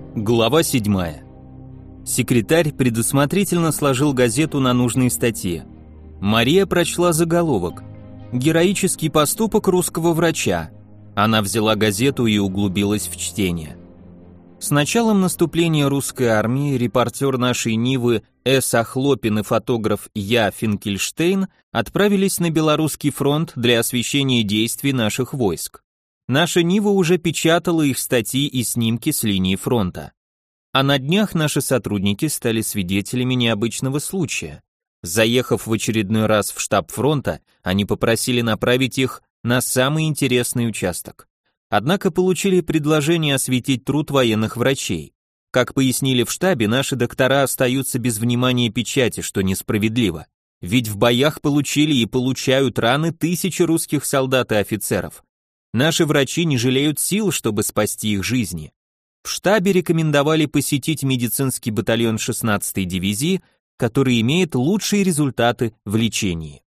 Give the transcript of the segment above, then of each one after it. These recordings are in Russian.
Глава 7. Секретарь предусмотрительно сложил газету на нужной статье. Мария прочла заголовок «Героический поступок русского врача». Она взяла газету и углубилась в чтение. С началом наступления русской армии репортер нашей Нивы С. Охлопин и фотограф Я. Финкельштейн отправились на Белорусский фронт для освещения действий наших войск. Наша Нива уже печатала их статьи и снимки с линии фронта. А на днях наши сотрудники стали свидетелями необычного случая. Заехав в очередной раз в штаб фронта, они попросили направить их на самый интересный участок. Однако получили предложение осветить труд военных врачей. Как пояснили в штабе, наши доктора остаются без внимания печати, что несправедливо. Ведь в боях получили и получают раны тысячи русских солдат и офицеров. Наши врачи не жалеют сил, чтобы спасти их жизни. В штабе рекомендовали посетить медицинский батальон 16-й дивизии, который имеет лучшие результаты в лечении.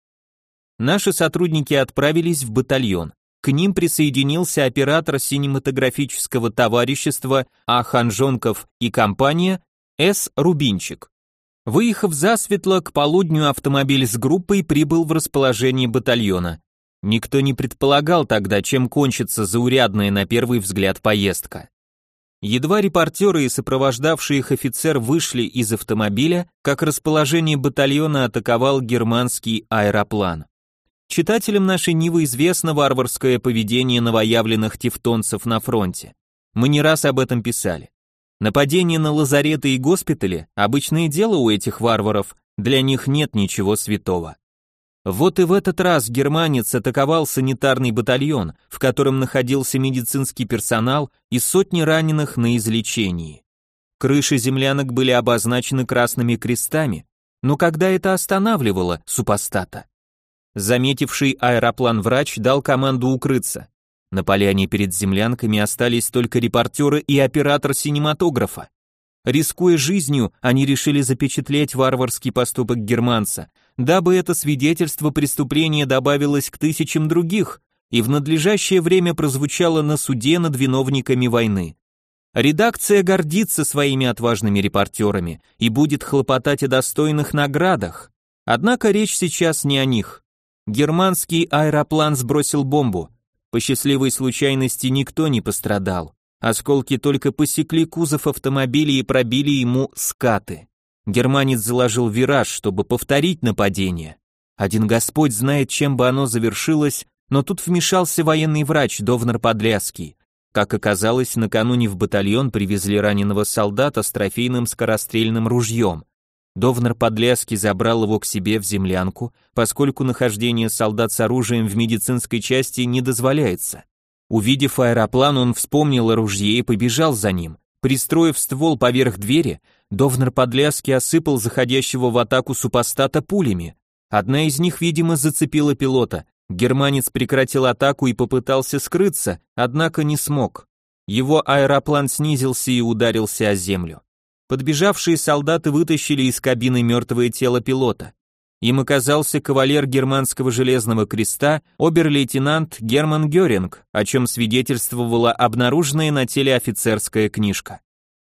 Наши сотрудники отправились в батальон. К ним присоединился оператор синематографического товарищества А. Ханжонков и компания С. Рубинчик. Выехав засветло, к полудню автомобиль с группой прибыл в расположение батальона. Никто не предполагал тогда, чем кончится заурядная на первый взгляд поездка. Едва репортеры и сопровождавший их офицер вышли из автомобиля, как расположение батальона атаковал германский аэроплан. Читателям нашей Нивы известно варварское поведение новоявленных тевтонцев на фронте. Мы не раз об этом писали. Нападение на лазареты и госпитали – обычное дело у этих варваров, для них нет ничего святого. Вот и в этот раз германец атаковал санитарный батальон, в котором находился медицинский персонал и сотни раненых на излечении. Крыши землянок были обозначены красными крестами, но когда это останавливало супостата? Заметивший аэроплан врач дал команду укрыться. На поляне перед землянками остались только репортеры и оператор синематографа. Рискуя жизнью, они решили запечатлеть варварский поступок германца, дабы это свидетельство преступления добавилось к тысячам других и в надлежащее время прозвучало на суде над виновниками войны. Редакция гордится своими отважными репортерами и будет хлопотать о достойных наградах. Однако речь сейчас не о них. Германский аэроплан сбросил бомбу. По счастливой случайности никто не пострадал. Осколки только посекли кузов автомобиля и пробили ему скаты. Германец заложил вираж, чтобы повторить нападение. Один Господь знает, чем бы оно завершилось, но тут вмешался военный врач Довнар-Подляский. Как оказалось, накануне в батальон привезли раненого солдата с трофейным скорострельным ружьем. Довнар-Подляский забрал его к себе в землянку, поскольку нахождение солдат с оружием в медицинской части не дозволяется. Увидев аэроплан, он вспомнил о ружье и побежал за ним. Пристроив ствол поверх двери, Довнар-Подляский осыпал заходящего в атаку супостата пулями. Одна из них, видимо, зацепила пилота. Германец прекратил атаку и попытался скрыться, однако не смог. Его аэроплан снизился и ударился о землю. Подбежавшие солдаты вытащили из кабины мертвое тело пилота. Им оказался кавалер германского железного креста, обер-лейтенант Герман Геринг, о чем свидетельствовала обнаруженная на теле офицерская книжка.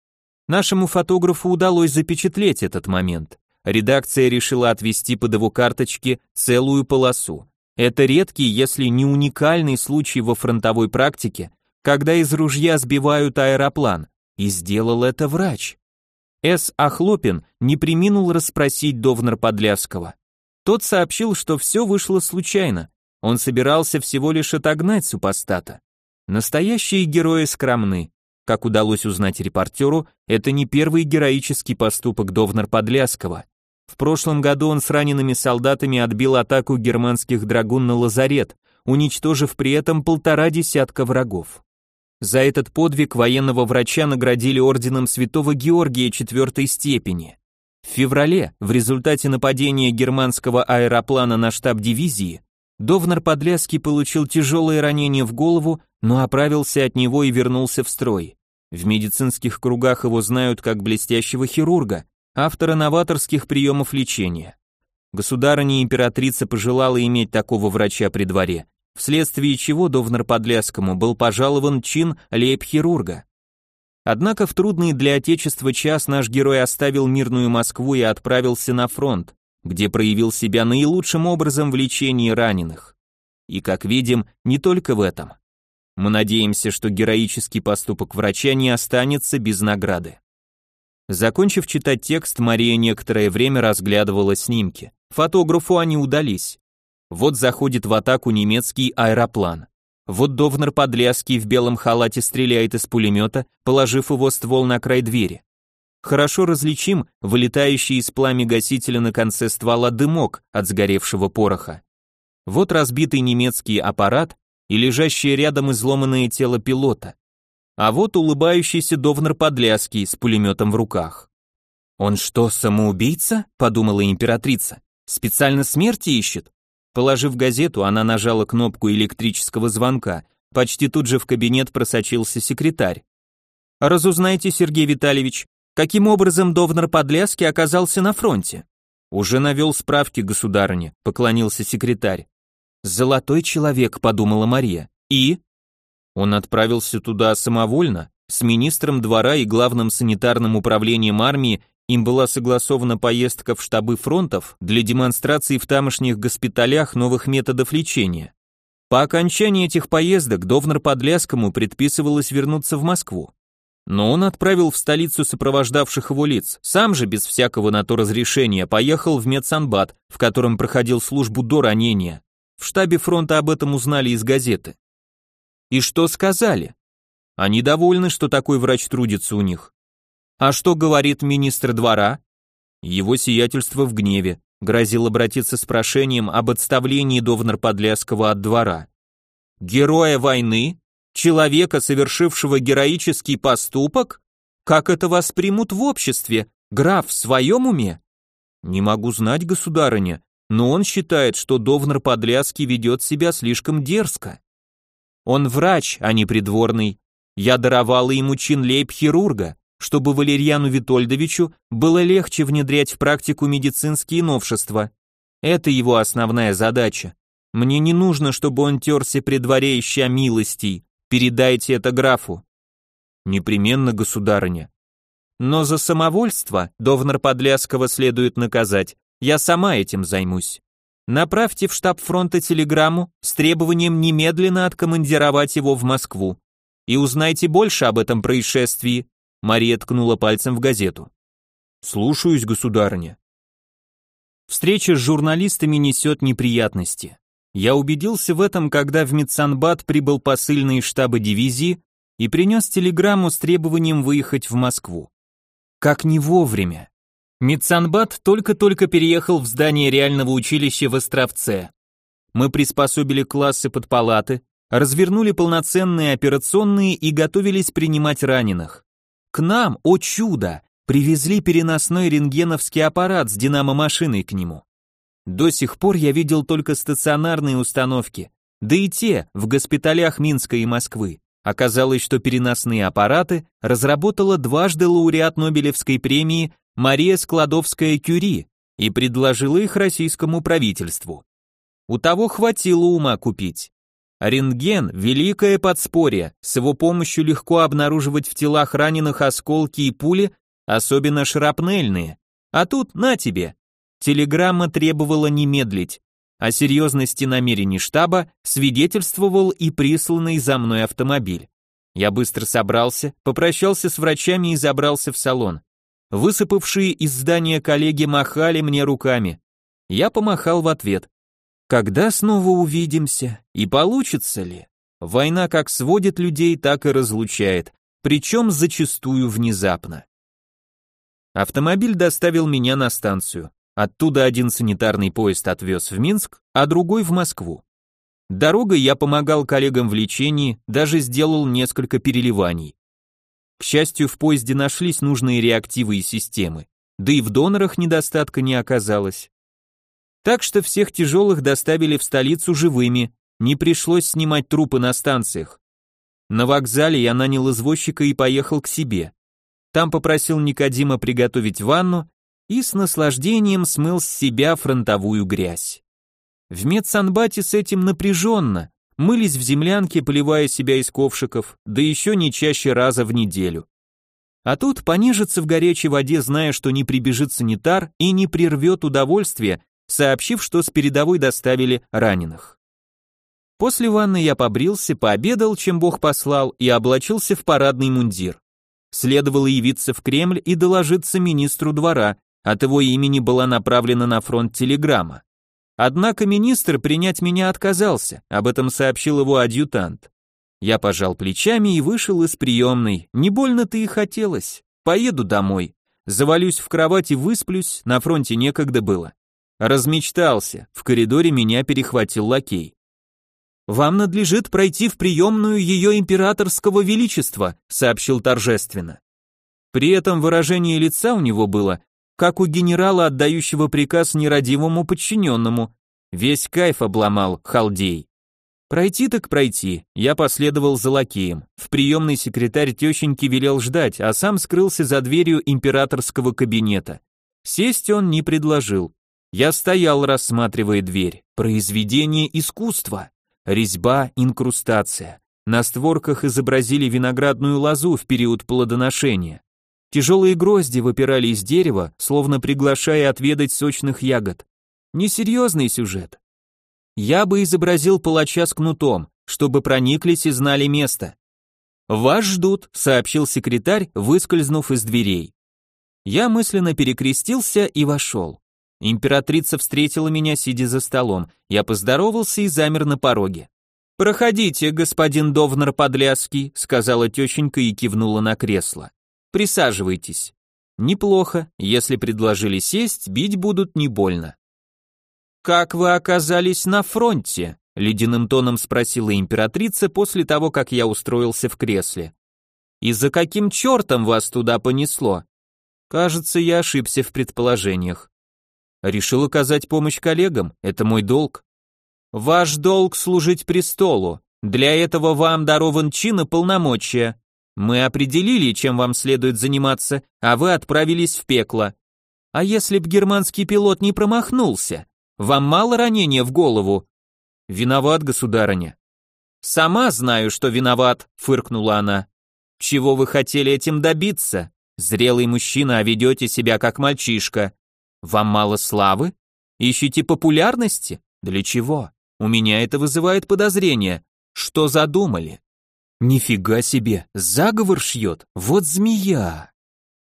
Нашему фотографу удалось запечатлеть этот момент. Редакция решила отвести под его карточки целую полосу. Это редкий, если не уникальный случай во фронтовой практике, когда из ружья сбивают аэроплан, и сделал это врач. С. Охлопин не преминул расспросить Довнар-Подляского. Тот сообщил, что все вышло случайно, он собирался всего лишь отогнать супостата. Настоящие герои скромны. Как удалось узнать репортеру, это не первый героический поступок Довнар-Подляского. В прошлом году он с ранеными солдатами отбил атаку германских драгун на лазарет, уничтожив при этом 1,5 врагов. За этот подвиг военного врача наградили орденом Святого Георгия 4-й степени. В феврале, в результате нападения германского аэроплана на штаб дивизии, Довнар-Подляский получил тяжелое ранение в голову, но оправился от него и вернулся в строй. В медицинских кругах его знают как блестящего хирурга, автора новаторских приемов лечения. Государыня императрица пожелала иметь такого врача при дворе, вследствие чего Довнар-Подляскому был пожалован чин лейб-хирурга. Однако в трудный для Отечества час наш герой оставил мирную Москву и отправился на фронт, где проявил себя наилучшим образом в лечении раненых. И, как видим, не только в этом. Мы надеемся, что героический поступок врача не останется без награды. Закончив читать текст, Мария некоторое время разглядывала снимки. Фотографу они удались. Вот заходит в атаку немецкий аэроплан. Вот Довнер Подляский в белом халате стреляет из пулемета, положив его ствол на край двери. Хорошо различим вылетающий из пламя гасителя на конце ствола дымок от сгоревшего пороха. Вот разбитый немецкий аппарат и лежащее рядом изломанное тело пилота. А вот улыбающийся Довнер Подляский с пулеметом в руках. «Он что, самоубийца?» – подумала императрица. «Специально смерти ищет?» Положив газету, она нажала кнопку электрического звонка. Почти тут же в кабинет просочился секретарь. «Разузнайте, Сергей Витальевич, каким образом Довнер Подляский оказался на фронте?» «Уже навел справки, государыня», — поклонился секретарь. «Золотой человек», — подумала Мария. «И?» Он отправился туда самовольно, с министром двора и главным санитарным управлением армии. Им была согласована поездка в штабы фронтов для демонстрации в тамошних госпиталях новых методов лечения. По окончании этих поездок Довнер Подляскому предписывалось вернуться в Москву. Но он отправил в столицу сопровождавших его лиц, сам же без всякого на то разрешения поехал в медсанбат, в котором проходил службу до ранения. В штабе фронта об этом узнали из газеты. И что сказали? Они довольны, что такой врач трудится у них. А что говорит министр двора? Его сиятельство в гневе, грозил обратиться с прошением об отставлении Довнер Подляского от двора. Героя войны? Человека, совершившего героический поступок? Как это воспримут в обществе? Граф в своем уме? Не могу знать, государыня, но он считает, что Довнер Подляский ведет себя слишком дерзко. Он врач, а не придворный. Я даровала ему чин лейб-хирурга, чтобы Валерьяну Витольдовичу было легче внедрять в практику медицинские новшества. Это его основная задача. Мне не нужно, чтобы он терся при дворе, ища милостей. Передайте это графу. Непременно, государыня. Но за самовольство Довнер Подляского следует наказать. Я сама этим займусь. Направьте в штаб фронта телеграмму с требованием немедленно откомандировать его в Москву. И узнайте больше об этом происшествии. Мария ткнула пальцем в газету. Слушаюсь, государыня. Встреча с журналистами несет неприятности. Я убедился в этом, когда в медсанбат прибыл посыльный из штаба дивизии и принес телеграмму с требованием выехать в Москву. Как не вовремя. Медсанбат только-только переехал в здание реального училища в Островце. Мы приспособили классы под палаты, развернули полноценные операционные и готовились принимать раненых. К нам, о чудо, привезли переносной рентгеновский аппарат с динамо-машиной к нему. До сих пор я видел только стационарные установки, да и те в госпиталях Минска и Москвы. Оказалось, что переносные аппараты разработала дважды лауреат Нобелевской премии Мария Складовская-Кюри и предложила их российскому правительству. У того хватило ума купить. Рентген – великое подспорье, с его помощью легко обнаруживать в телах раненых осколки и пули, особенно шрапнельные. А тут на тебе. Телеграмма требовала не медлить. О серьезности намерений штаба свидетельствовал и присланный за мной автомобиль. Я быстро собрался, попрощался с врачами и забрался в салон. Высыпавшие из здания коллеги махали мне руками. Я помахал в ответ. Когда снова увидимся? И получится ли? Война как сводит людей, так и разлучает, причем зачастую внезапно. Автомобиль доставил меня на станцию. Оттуда один санитарный поезд отвез в Минск, а другой в Москву. Дорогой я помогал коллегам в лечении, даже сделал несколько переливаний. К счастью, в поезде нашлись нужные реактивы и системы, да и в донорах недостатка не оказалось. Так что всех тяжелых доставили в столицу живыми, не пришлось снимать трупы на станциях. На вокзале я нанял извозчика и поехал к себе. Там попросил Никодима приготовить ванну и с наслаждением смыл с себя фронтовую грязь. В медсанбате с этим напряженно, мылись в землянке, поливая себя из ковшиков, да еще не чаще раза в неделю. А тут понежиться в горячей воде, зная, что не прибежит санитар и не прервет удовольствие, сообщив, что с передовой доставили раненых. После ванны я побрился, пообедал, чем Бог послал, и облачился в парадный мундир. Следовало явиться в Кремль и доложиться министру двора, от его имени была направлена на фронт телеграмма. Однако министр принять меня отказался, об этом сообщил его адъютант. Я пожал плечами и вышел из приемной, не больно-то и хотелось. Поеду домой, завалюсь в кровать и высплюсь, на фронте некогда было. Размечтался, в коридоре меня перехватил лакей. «Вам надлежит пройти в приемную ее императорского величества», сообщил торжественно. При этом выражение лица у него было, как у генерала, отдающего приказ нерадивому подчиненному. Весь кайф обломал, халдей. Пройти так пройти, я последовал за лакеем. В приемной секретарь тещеньки велел ждать, а сам скрылся за дверью императорского кабинета. Сесть он не предложил. Я стоял, рассматривая дверь. Произведение искусства. Резьба, инкрустация. На створках изобразили виноградную лозу в период плодоношения. Тяжелые грозди выпирали из дерева, словно приглашая отведать сочных ягод. Несерьезный сюжет. Я бы изобразил палача с кнутом, чтобы прониклись и знали место. «Вас ждут», — сообщил секретарь, выскользнув из дверей. Я мысленно перекрестился и вошел. Императрица встретила меня, сидя за столом. Я поздоровался и замер на пороге. «Проходите, господин Довнар Подляский», — сказала тещенька и кивнула на кресло. «Присаживайтесь». «Неплохо, если предложили сесть, бить будут не больно». «Как вы оказались на фронте?» — ледяным тоном спросила императрица после того, как я устроился в кресле. «И за каким чертом вас туда понесло?» Кажется, я ошибся в предположениях. Решил оказать помощь коллегам, это мой долг. Ваш долг служить престолу, для этого вам дарован чин и полномочия. Мы определили, чем вам следует заниматься, а вы отправились в пекло. А если б германский пилот не промахнулся? Вам мало ранения в голову? Виноват, государыня. Сама знаю, что виноват, фыркнула она. Чего вы хотели этим добиться? Зрелый мужчина, а ведете себя как мальчишка. Вам мало славы? Ищете популярности? Для чего? У меня это вызывает подозрение. Что задумали? Нифига себе, заговор шьет, вот змея.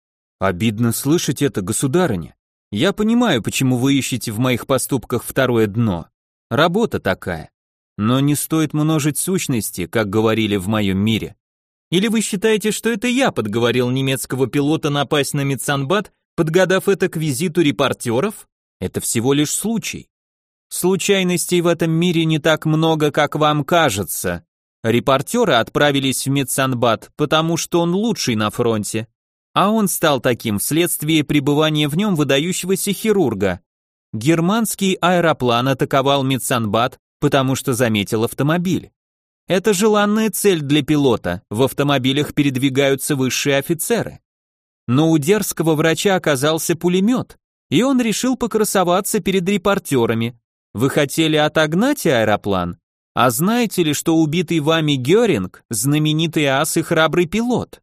Обидно слышать это, государыня. Я понимаю, почему вы ищете в моих поступках второе дно. Работа такая. Но не стоит множить сущности, как говорили в моем мире. Или вы считаете, что это я подговорил немецкого пилота напасть на Мецанбат, подгадав это к визиту репортеров? Это всего лишь случай. Случайностей в этом мире не так много, как вам кажется. Репортеры отправились в Мецанбат, потому что он лучший на фронте. А он стал таким вследствие пребывания в нем выдающегося хирурга. Германский аэроплан атаковал Мецанбат, потому что заметил автомобиль. Это желанная цель для пилота, в автомобилях передвигаются высшие офицеры. Но у дерзкого врача оказался пулемет, и он решил покрасоваться перед репортерами. Вы хотели отогнать аэроплан? А знаете ли, что убитый вами Геринг – знаменитый ас и храбрый пилот?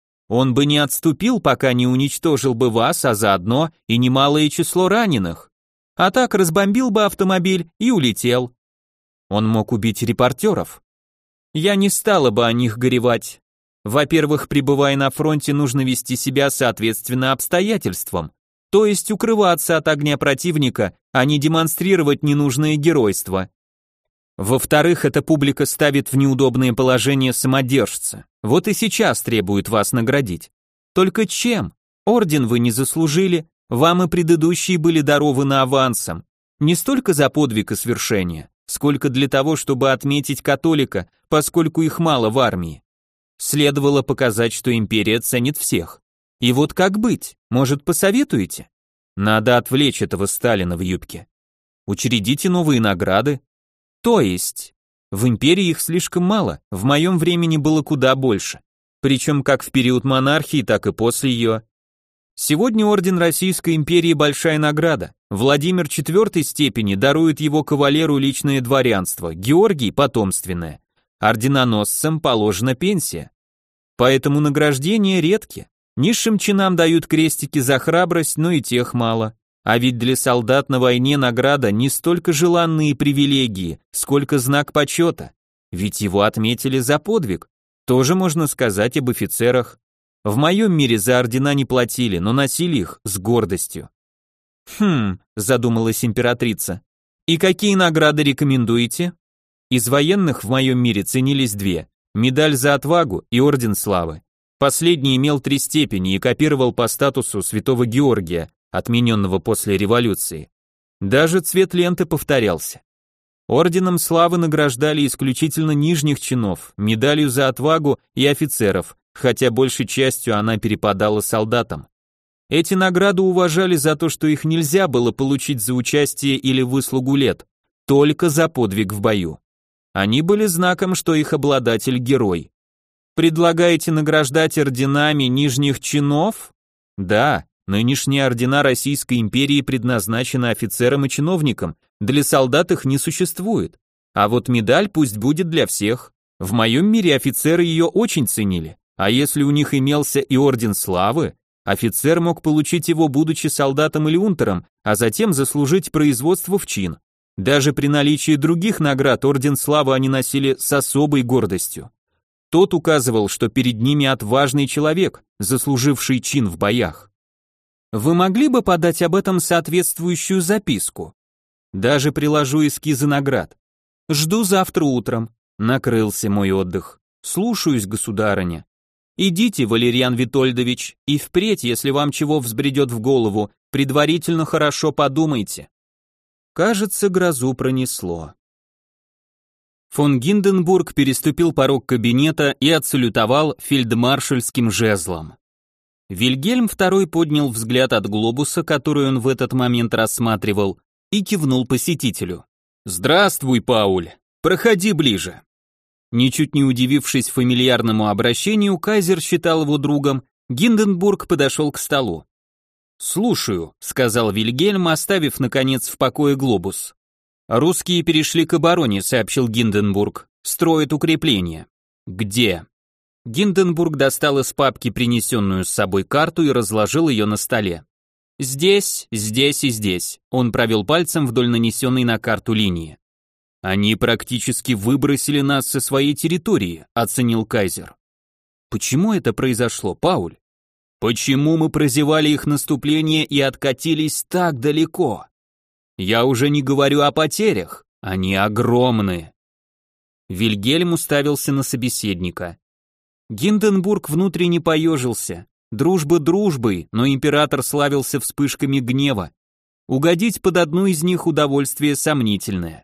Он бы не отступил, пока не уничтожил бы вас, а заодно и немалое число раненых. А так разбомбил бы автомобиль и улетел. Он мог убить репортеров. Я не стала бы о них горевать. Во-первых, пребывая на фронте, нужно вести себя соответственно обстоятельствам, то есть укрываться от огня противника, а не демонстрировать ненужное геройство. Во-вторых, эта публика ставит в неудобное положение самодержца. Вот и сейчас требует вас наградить. Только чем? Орден вы не заслужили, вам и предыдущие были дарованы авансом. Не столько за подвиг и свершение, сколько для того, чтобы отметить католика, поскольку их мало в армии. Следовало показать, что империя ценит всех. И вот как быть? Может, посоветуете? Надо отвлечь этого Сталина в юбке. Учредите новые награды. То есть, в империи их слишком мало, в моем времени было куда больше. Причем как в период монархии, так и после ее. Сегодня орден Российской империи большая награда. Владимир IV степени дарует его кавалеру личное дворянство, Георгий потомственное. Орденоносцам положена пенсия. Поэтому награждения редки. Низшим чинам дают крестики за храбрость, но и тех мало. А ведь для солдат на войне награда не столько желанные привилегии, сколько знак почета. Ведь его отметили за подвиг. Тоже можно сказать об офицерах. В моем мире за ордена не платили, но носили их с гордостью. Задумалась императрица. И какие награды рекомендуете? Из военных в моем мире ценились две: медаль за отвагу и орден славы. Последний имел 3 степени и копировал по статусу святого Георгия, отмененного после революции. Даже цвет ленты повторялся. Орденом славы награждали исключительно нижних чинов, медалью за отвагу и офицеров, хотя большей частью она перепадала солдатам. Эти награды уважали за то, что их нельзя было получить за участие или выслугу лет, только за подвиг в бою. Они были знаком, что их обладатель герой. Предлагаете награждать орденами нижних чинов? Да, нынешние ордена Российской империи предназначены офицерам и чиновникам, для солдат их не существует. А вот медаль пусть будет для всех. В моем мире офицеры ее очень ценили, а если у них имелся и орден славы, офицер мог получить его, будучи солдатом или унтером, а затем заслужить производство в чин. Даже при наличии других наград орден славы они носили с особой гордостью. Тот указывал, что перед ними отважный человек, заслуживший чин в боях. Вы могли бы подать об этом соответствующую записку? Даже приложу эскизы наград. Жду завтра утром. Накрылся мой отдых. Слушаюсь, государыня. Идите, Валерьян Витольдович, и впредь, если вам чего взбредет в голову, предварительно хорошо подумайте. Кажется, грозу пронесло. Фон Гинденбург переступил порог кабинета и отсалютовал фельдмаршальским жезлом. Вильгельм II поднял взгляд от глобуса, который он в этот момент рассматривал, и кивнул посетителю. «Здравствуй, Пауль, проходи ближе». Ничуть не удивившись фамильярному обращению, кайзер считал его другом, Гинденбург подошел к столу. «Слушаю», — сказал Вильгельм, оставив, наконец, в покое глобус. «Русские перешли к обороне», — сообщил Гинденбург. «Строят укрепления». «Где?» Гинденбург достал из папки принесенную с собой карту и разложил ее на столе. «Здесь, здесь и здесь», — он провел пальцем вдоль нанесенной на карту линии. «Они практически выбросили нас со своей территории», — оценил кайзер. «Почему это произошло, Пауль? Почему мы прозевали их наступление и откатились так далеко? Я уже не говорю о потерях, они огромные». Вильгельм уставился на собеседника. Гинденбург внутренне поежился. Дружба дружбой, но император славился вспышками гнева. Угодить под одну из них удовольствие сомнительное.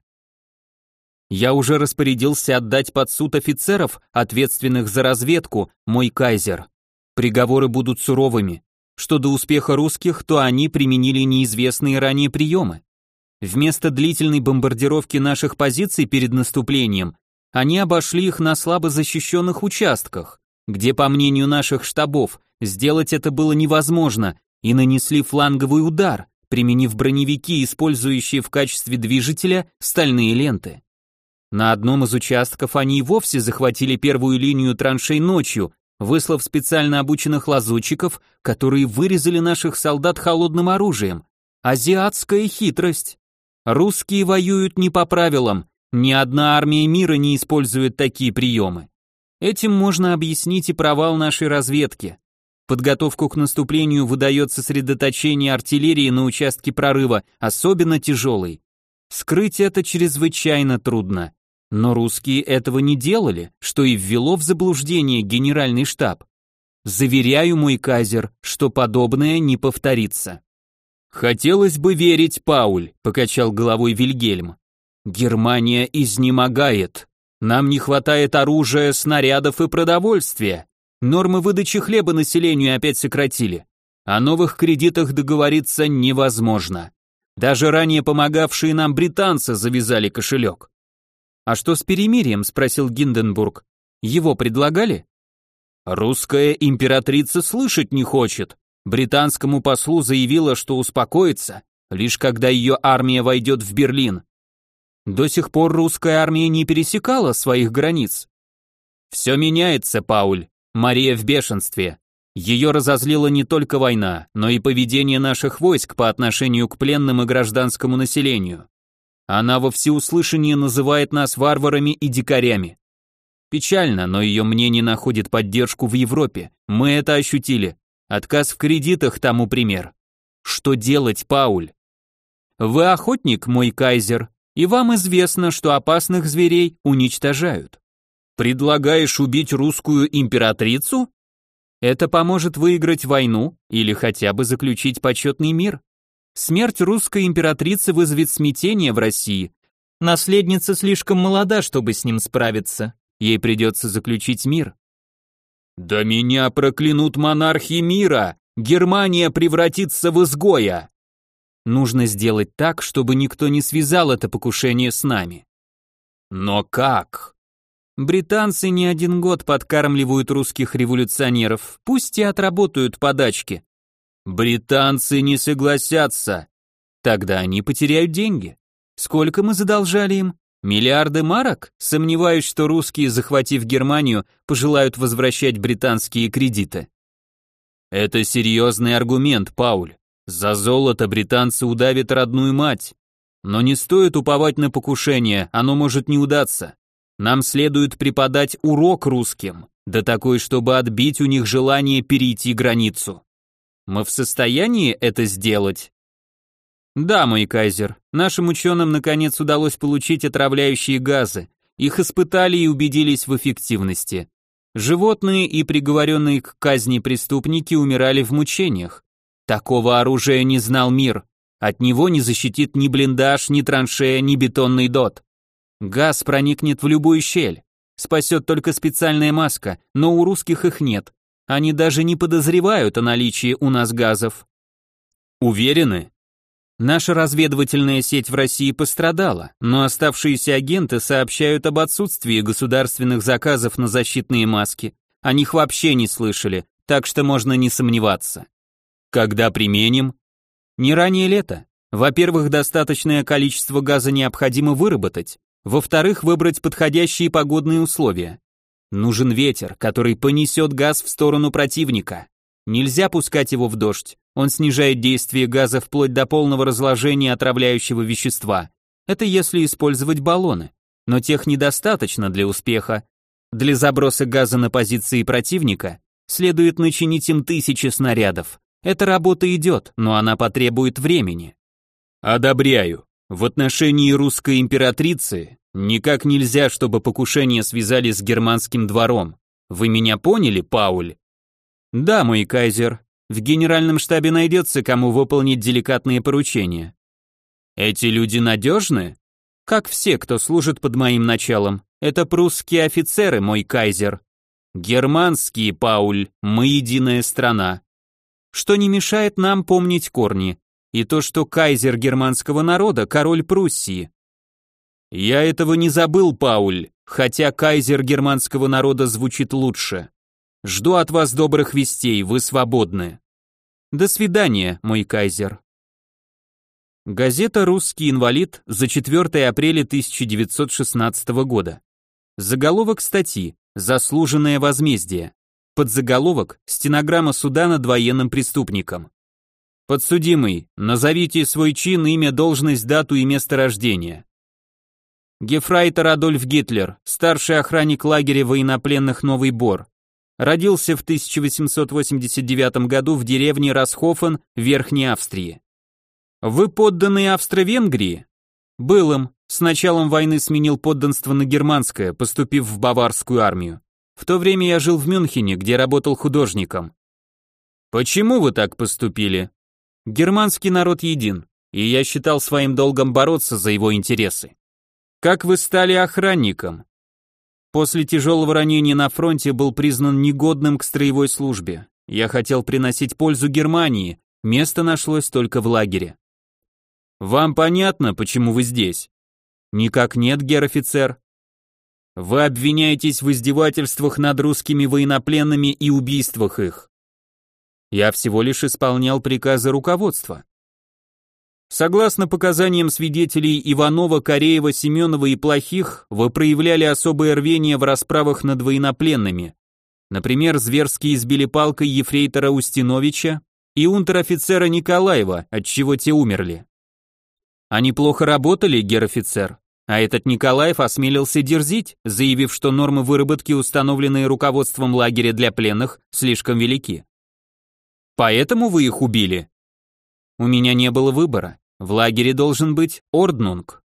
«Я уже распорядился отдать под суд офицеров, ответственных за разведку, мой кайзер. Приговоры будут суровыми. Что до успеха русских, то они применили неизвестные ранее приемы. Вместо длительной бомбардировки наших позиций перед наступлением, они обошли их на слабо защищенных участках, где, по мнению наших штабов, сделать это было невозможно, и нанесли фланговый удар, применив броневики, использующие в качестве движителя стальные ленты. На одном из участков они и вовсе захватили первую линию траншей ночью, выслав специально обученных лазутчиков, которые вырезали наших солдат холодным оружием. Азиатская хитрость. Русские воюют не по правилам, ни одна армия мира не использует такие приемы. Этим можно объяснить и провал нашей разведки. Подготовку к наступлению выдает сосредоточение артиллерии на участке прорыва, особенно тяжелой. Скрыть это чрезвычайно трудно. Но русские этого не делали, что и ввело в заблуждение генеральный штаб. Заверяю, мой кайзер, что подобное не повторится. Хотелось бы верить, Пауль, покачал головой Вильгельм. Германия изнемогает. Нам не хватает оружия, снарядов и продовольствия. Нормы выдачи хлеба населению опять сократили. О новых кредитах договориться невозможно. Даже ранее помогавшие нам британцы завязали кошелек. «А что с перемирием?» — спросил Гинденбург. «Его предлагали?» «Русская императрица слышать не хочет. Британскому послу заявила, что успокоится, лишь когда ее армия войдет в Берлин. До сих пор русская армия не пересекала своих границ». «Все меняется, Пауль. Мария в бешенстве. Ее разозлила не только война, но и поведение наших войск по отношению к пленным и гражданскому населению. Она во всеуслышание называет нас варварами и дикарями. Печально, но ее мнение находит поддержку в Европе. Мы это ощутили. Отказ в кредитах тому пример. Что делать, Пауль? Вы охотник, мой кайзер, и вам известно, что опасных зверей уничтожают. Предлагаешь убить русскую императрицу? Это поможет выиграть войну или хотя бы заключить почетный мир. Смерть русской императрицы вызовет смятение в России. Наследница слишком молода, чтобы с ним справиться. Ей придется заключить мир. Да меня проклянут монархи мира! Германия превратится в изгоя! Нужно сделать так, чтобы никто не связал это покушение с нами. Но как? Британцы не один год подкармливают русских революционеров, пусть и отработают подачки. Британцы не согласятся. Тогда они потеряют деньги. Сколько мы задолжали им? Миллиарды марок? Сомневаюсь, что русские, захватив Германию, пожелают возвращать британские кредиты. Это серьезный аргумент, Пауль. За золото британцы удавят родную мать. Но не стоит уповать на покушение, оно может не удаться. Нам следует преподать урок русским, да такой, чтобы отбить у них желание перейти границу. Мы в состоянии это сделать? Да, мой кайзер, нашим ученым наконец удалось получить отравляющие газы. Их испытали и убедились в эффективности. Животные и приговоренные к казни преступники умирали в мучениях. Такого оружия не знал мир. От него не защитит ни блиндаж, ни траншея, ни бетонный дот. Газ проникнет в любую щель. Спасет только специальная маска, но у русских их нет. Они даже не подозревают о наличии у нас газов. Уверены? Наша разведывательная сеть в России пострадала, но оставшиеся агенты сообщают об отсутствии государственных заказов на защитные маски. О них вообще не слышали, так что можно не сомневаться. Когда применим? Не ранее лета. Во-первых, достаточное количество газа необходимо выработать. Во-вторых, выбрать подходящие погодные условия. Нужен ветер, который понесет газ в сторону противника. Нельзя пускать его в дождь. Он снижает действие газа вплоть до полного разложения отравляющего вещества. Это если использовать баллоны. Но тех недостаточно для успеха. Для заброса газа на позиции противника следует начинить им 1000 снарядов. Эта работа идет, но она потребует времени. Одобряю. В отношении русской императрицы никак нельзя, чтобы покушение связали с германским двором. Вы меня поняли, Пауль? Да, мой кайзер. В генеральном штабе найдется, кому выполнить деликатные поручения. Эти люди надежны? Как все, кто служит под моим началом. Это прусские офицеры, мой кайзер. Германские, Пауль, мы единая страна. Что не мешает нам помнить корни. И то, что кайзер германского народа, король Пруссии. Я этого не забыл, Пауль, хотя кайзер германского народа звучит лучше. Жду от вас добрых вестей, вы свободны. До свидания, мой кайзер. Газета «Русский инвалид» за 4 апреля 1916 года. Заголовок статьи «Заслуженное возмездие». Подзаголовок «Стенограмма суда над военным преступником». Подсудимый, назовите свой чин, имя, должность, дату и место рождения. Гефрейтор Адольф Гитлер, старший охранник лагеря военнопленных Новый Бор. Родился в 1889 году в деревне Расхофен, Верхней Австрии. Вы подданный Австро-Венгрии? Был им. С началом войны сменил подданство на германское, поступив в баварскую армию. В то время я жил в Мюнхене, где работал художником. Почему вы так поступили? Германский народ един, и я считал своим долгом бороться за его интересы. Как вы стали охранником? После тяжелого ранения на фронте был признан негодным к строевой службе. Я хотел приносить пользу Германии, место нашлось только в лагере. Вам понятно, почему вы здесь? Никак нет, гер-офицер. Вы обвиняетесь в издевательствах над русскими военнопленными и убийствах их. Я всего лишь исполнял приказы руководства. Согласно показаниям свидетелей Иванова, Кореева, Семенова и Плохих, вы проявляли особое рвение в расправах над военнопленными. Например, зверски избили палкой ефрейтора Устиновича и унтер-офицера Николаева, отчего те умерли. Они плохо работали, гер-офицер, а этот Николаев осмелился дерзить, заявив, что нормы выработки, установленные руководством лагеря для пленных, слишком велики. Поэтому вы их убили? У меня не было выбора. В лагере должен быть орднунг.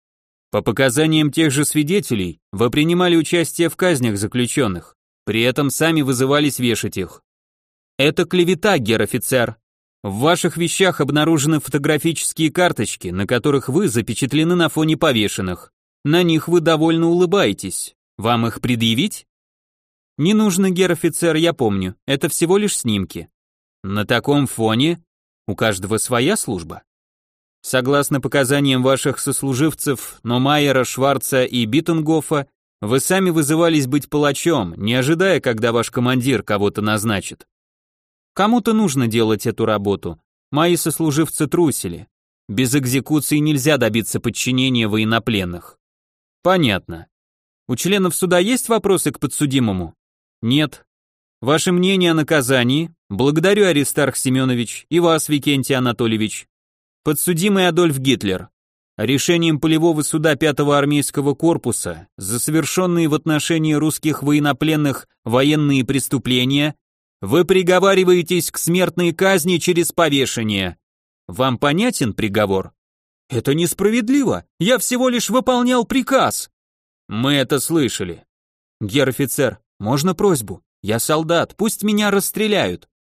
По показаниям тех же свидетелей, вы принимали участие в казнях заключенных, при этом сами вызывались вешать их. Это клевета, гер-офицер. В ваших вещах обнаружены фотографические карточки, на которых вы запечатлены на фоне повешенных. На них вы довольно улыбаетесь. Вам их предъявить? Не нужно, гер-офицер, я помню. Это всего лишь снимки. На таком фоне у каждого своя служба. Согласно показаниям ваших сослуживцев Номайера, Шварца и Биттенгофа, вы сами вызывались быть палачом, не ожидая, когда ваш командир кого-то назначит. Кому-то нужно делать эту работу. Мои сослуживцы трусили. Без экзекуции нельзя добиться подчинения военнопленных. Понятно. У членов суда есть вопросы к подсудимому? Нет. Ваше мнение о наказании? Благодарю, Аристарх Семенович, и вас, Викентий Анатольевич. Подсудимый Адольф Гитлер. Решением полевого суда 5-го армейского корпуса за совершенные в отношении русских военнопленных военные преступления вы приговариваетесь к смертной казни через повешение. Вам понятен приговор? Это несправедливо. Я всего лишь выполнял приказ. Мы это слышали. Гер-офицер, можно просьбу? Я солдат, пусть меня расстреляют.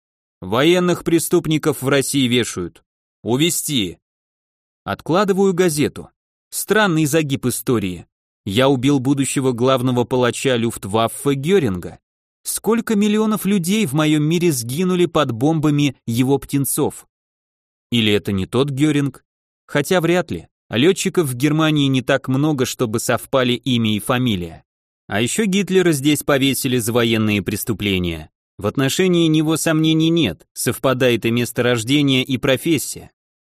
Военных преступников в России вешают. Увести. Откладываю газету. Странный загиб истории. Я убил будущего главного палача Люфтваффе Геринга. Сколько миллионов людей в моем мире сгинули под бомбами его птенцов? Или это не тот Геринг? Хотя вряд ли. Летчиков в Германии не так много, чтобы совпали имя и фамилия. А еще Гитлера здесь повесили за военные преступления. В отношении него сомнений нет, совпадает и место рождения, и профессия.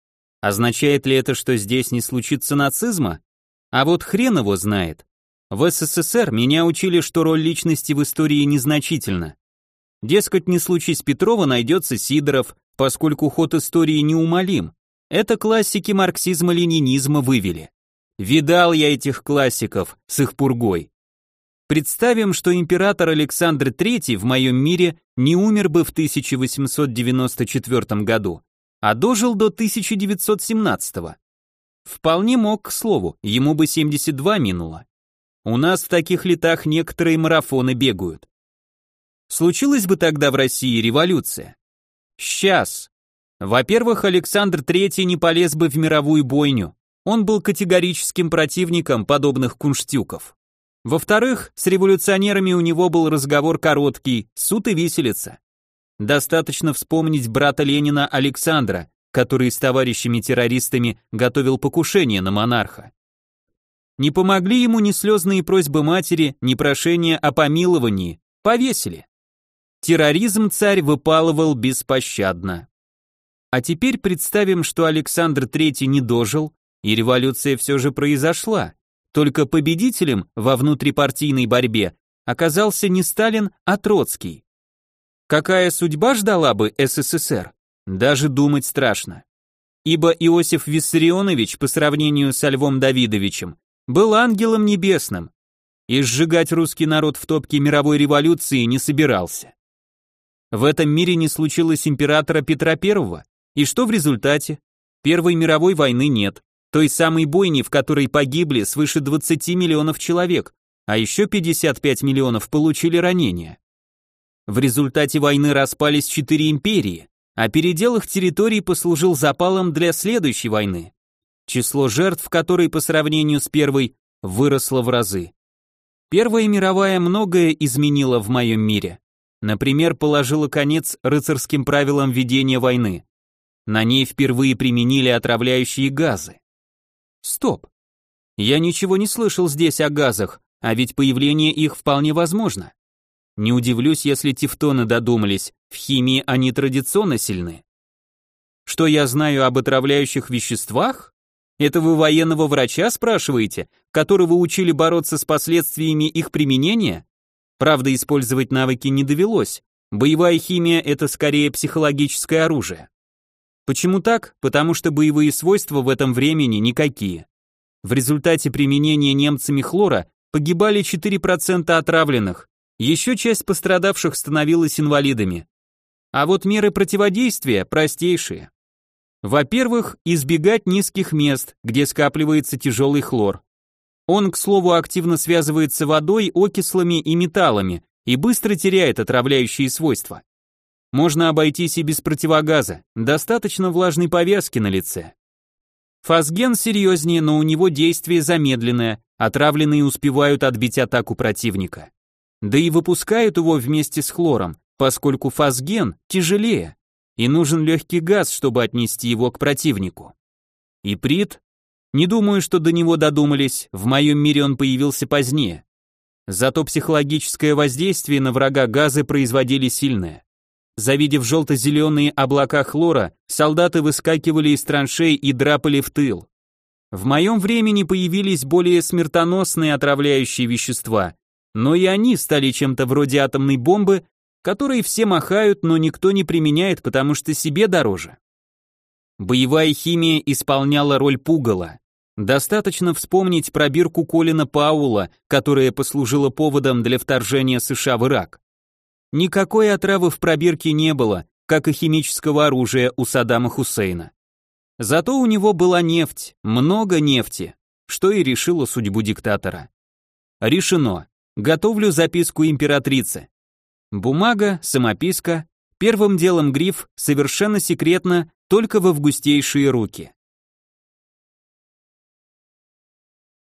Означает ли это, что здесь не случится нацизма? А вот хрен его знает. В СССР меня учили, что роль личности в истории незначительна. Дескать, не случись Петрова, найдется Сидоров, поскольку ход истории неумолим. Это классики марксизма-ленинизма вывели. Видал я этих классиков с их пургой. Представим, что император Александр III в моем мире не умер бы в 1894 году, а дожил до 1917. Вполне мог, к слову, ему бы 72 минуло. У нас в таких летах некоторые марафоны бегают. Случилась бы тогда в России революция? Сейчас. Во-первых, Александр III не полез бы в мировую бойню. Он был категорическим противником подобных кунштюков. Во-вторых, с революционерами у него был разговор короткий, суд и виселица. Достаточно вспомнить брата Ленина Александра, который с товарищами-террористами готовил покушение на монарха. Не помогли ему ни слезные просьбы матери, ни прошения о помиловании, повесили. Терроризм царь выпалывал беспощадно. А теперь представим, что Александр III не дожил, и революция все же произошла, только победителем во внутрипартийной борьбе оказался не Сталин, а Троцкий. Какая судьба ждала бы СССР? Даже думать страшно. Ибо Иосиф Виссарионович по сравнению со Львом Давидовичем был ангелом небесным и сжигать русский народ в топке мировой революции не собирался. В этом мире не случилось императора Петра I, и что в результате? Первой мировой войны нет, той самой бойни, в которой погибли свыше 20 миллионов человек, а еще 55 миллионов получили ранения. В результате войны распались 4 империи, а передел их территорий послужил запалом для следующей войны. Число жертв которой по сравнению с первой выросло в разы. Первая мировая многое изменила в моем мире. Например, положила конец рыцарским правилам ведения войны. На ней впервые применили отравляющие газы. Стоп. Я ничего не слышал здесь о газах, а ведь появление их вполне возможно. Не удивлюсь, если тевтоны додумались, в химии они традиционно сильны. Что я знаю об отравляющих веществах? Это вы военного врача спрашиваете, которого учили бороться с последствиями их применения? Правда, использовать навыки не довелось. Боевая химия – это скорее психологическое оружие. Почему так? Потому что боевые свойства в этом времени никакие. В результате применения немцами хлора погибали 4% отравленных, еще часть пострадавших становилась инвалидами. А вот меры противодействия простейшие. Во-первых, избегать низких мест, где скапливается тяжелый хлор. Он, к слову, активно связывается водой, окислами и металлами и быстро теряет отравляющие свойства. Можно обойтись и без противогаза, достаточно влажной повязки на лице. Фосген серьезнее, но у него действие замедленное, отравленные успевают отбить атаку противника. Да и выпускают его вместе с хлором, поскольку фосген тяжелее, и нужен легкий газ, чтобы отнести его к противнику. Иприт? Не думаю, что до него додумались, в моем мире он появился позднее. Зато психологическое воздействие на врага газы производили сильное. Завидев желто-зеленые облака хлора, солдаты выскакивали из траншей и драпали в тыл. В моем времени появились более смертоносные отравляющие вещества, но и они стали чем-то вроде атомной бомбы, которой все махают, но никто не применяет, потому что себе дороже. Боевая химия исполняла роль пугала. Достаточно вспомнить пробирку Колина Пауэлла, которая послужила поводом для вторжения США в Ирак. Никакой отравы в пробирке не было, как и химического оружия у Саддама Хусейна. Зато у него была нефть, много нефти, что и решило судьбу диктатора. Решено. Готовлю записку императрице. Бумага, самописка, первым делом гриф, совершенно секретно, только в августейшие руки.